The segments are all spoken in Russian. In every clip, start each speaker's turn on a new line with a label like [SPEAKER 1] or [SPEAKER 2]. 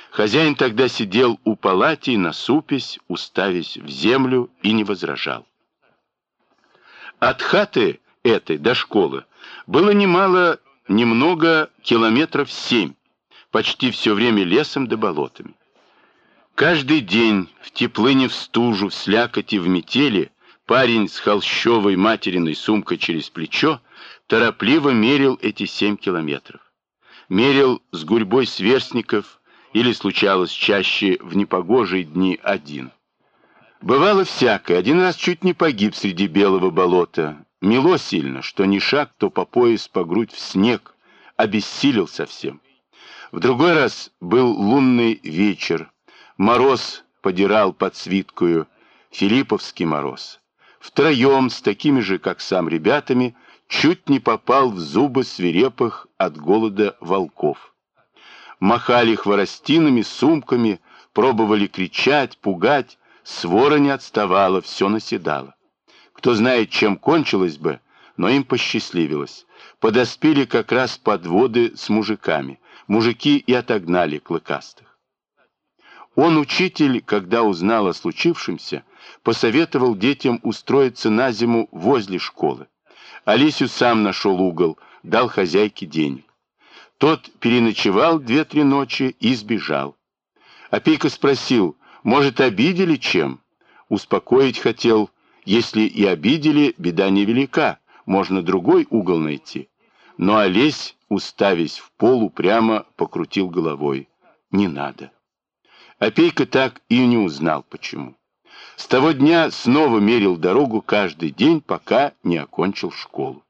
[SPEAKER 1] Хозяин тогда сидел у палати, насупясь, уставясь в землю, и не возражал. От хаты этой до школы было немного километров 7, почти все время лесом да болотами. Каждый день в теплыне, в стужу, в слякоти, в метели парень с холщовой материной сумкой через плечо торопливо мерил эти 7 километров. Мерил с гурьбой сверстников или, случалось чаще, в непогожие дни один. Бывало всякое. Один раз чуть не погиб среди белого болота. Мело сильно, что ни шаг, то по пояс, по грудь в снег. Обессилел совсем. В другой раз был лунный вечер. Мороз подирал под свиткою, филипповский мороз. Втроем, с такими же, как сам, ребятами, чуть не попал в зубы свирепых от голода волков. Махали хворостинами, сумками, пробовали кричать, пугать, свора не отставала, все наседало. Кто знает, чем кончилось бы, но им посчастливилось. Подоспели как раз подводы с мужиками. Мужики и отогнали клыкастых. Он, учитель, когда узнал о случившемся, посоветовал детям устроиться на зиму возле школы. Олесю сам нашел угол, дал хозяйке денег. Тот переночевал 2-3 ночи и сбежал. Опейка спросил, может, обидели чем? Успокоить хотел, если и обидели, беда невелика, можно другой угол найти. Но Олесь, уставясь в пол, упрямо покрутил головой. Не надо. Опейка так и не узнал, почему. С того дня снова мерил дорогу каждый день, пока не окончил школу.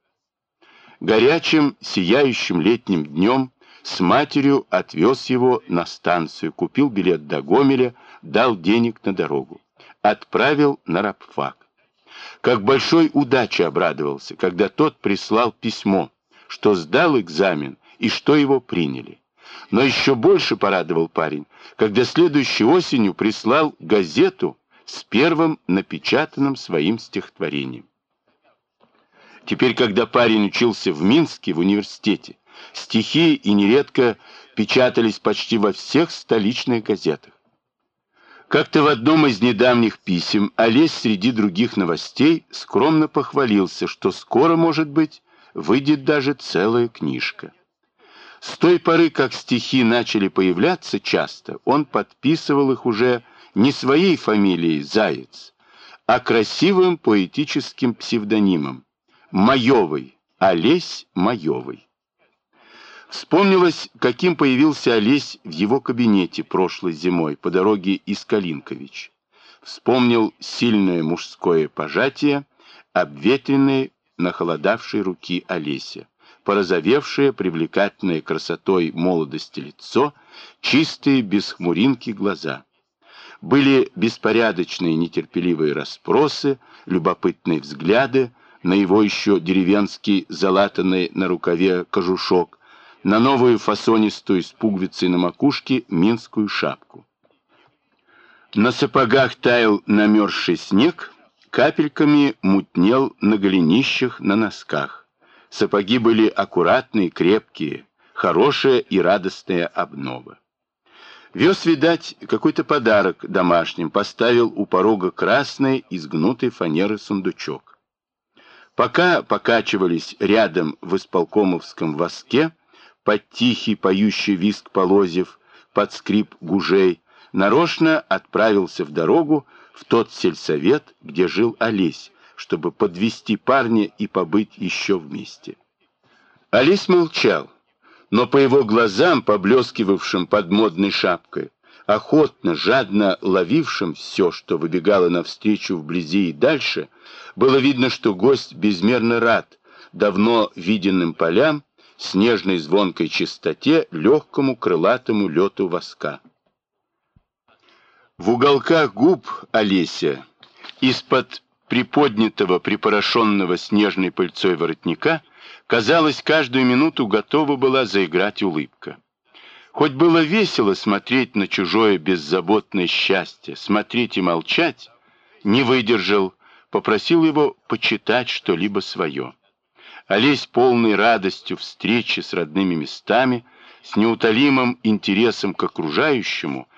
[SPEAKER 1] Горячим, сияющим летним днем с матерью отвез его на станцию, купил билет до Гомеля, дал денег на дорогу. Отправил на рабфак. Как большой удаче обрадовался, когда тот прислал письмо, что сдал экзамен и что его приняли. Но еще больше порадовал парень, когда следующей осенью прислал газету с первым напечатанным своим стихотворением. Теперь, когда парень учился в Минске, в университете, стихи и нередко печатались почти во всех столичных газетах. Как-то в одном из недавних писем Олесь среди других новостей скромно похвалился, что скоро, может быть, выйдет даже целая книжка. С той поры, как стихи начали появляться часто, он подписывал их уже не своей фамилией Заяц, а красивым поэтическим псевдонимом Маевой, Олесь Маевой. Вспомнилось, каким появился Олесь в его кабинете прошлой зимой по дороге из Калинкович. Вспомнил сильное мужское пожатие, обветренной, нахолодавшей руки Олеся, порозовевшее, привлекательное красотой молодости лицо, чистые, без хмуринки глаза. Были беспорядочные, нетерпеливые расспросы, любопытные взгляды на его еще деревенский, залатанный на рукаве кожушок, на новую фасонистую с пуговицей на макушке минскую шапку. На сапогах таял намерзший снег, капельками мутнел на голенищах, на носках. Сапоги были аккуратные, крепкие, хорошая и радостная обнова. Вез, видать, какой-то подарок домашним, поставил у порога красный из гнутой фанеры сундучок. Пока покачивались рядом в исполкомовском воске, под тихий поющий визг полозьев, под скрип гужей, нарочно отправился в дорогу в тот сельсовет, где жил Олесь, чтобы подвести парня и побыть еще вместе. Олесь молчал, но по его глазам, поблескивавшим под модной шапкой, охотно, жадно ловившим все, что выбегало навстречу вблизи и дальше, было видно, что гость безмерно рад давно виденным полям, снежной звонкой чистоте, легкому крылатому лету воска. В уголках губ Олеся, из-под приподнятого, припорошенного снежной пыльцой воротника, казалось, каждую минуту готова была заиграть улыбка. Хоть было весело смотреть на чужое беззаботное счастье, смотреть и молчать, не выдержал, попросил его почитать что-либо свое. Олесь, полный радостью встречи с родными местами, с неутолимым интересом к окружающему,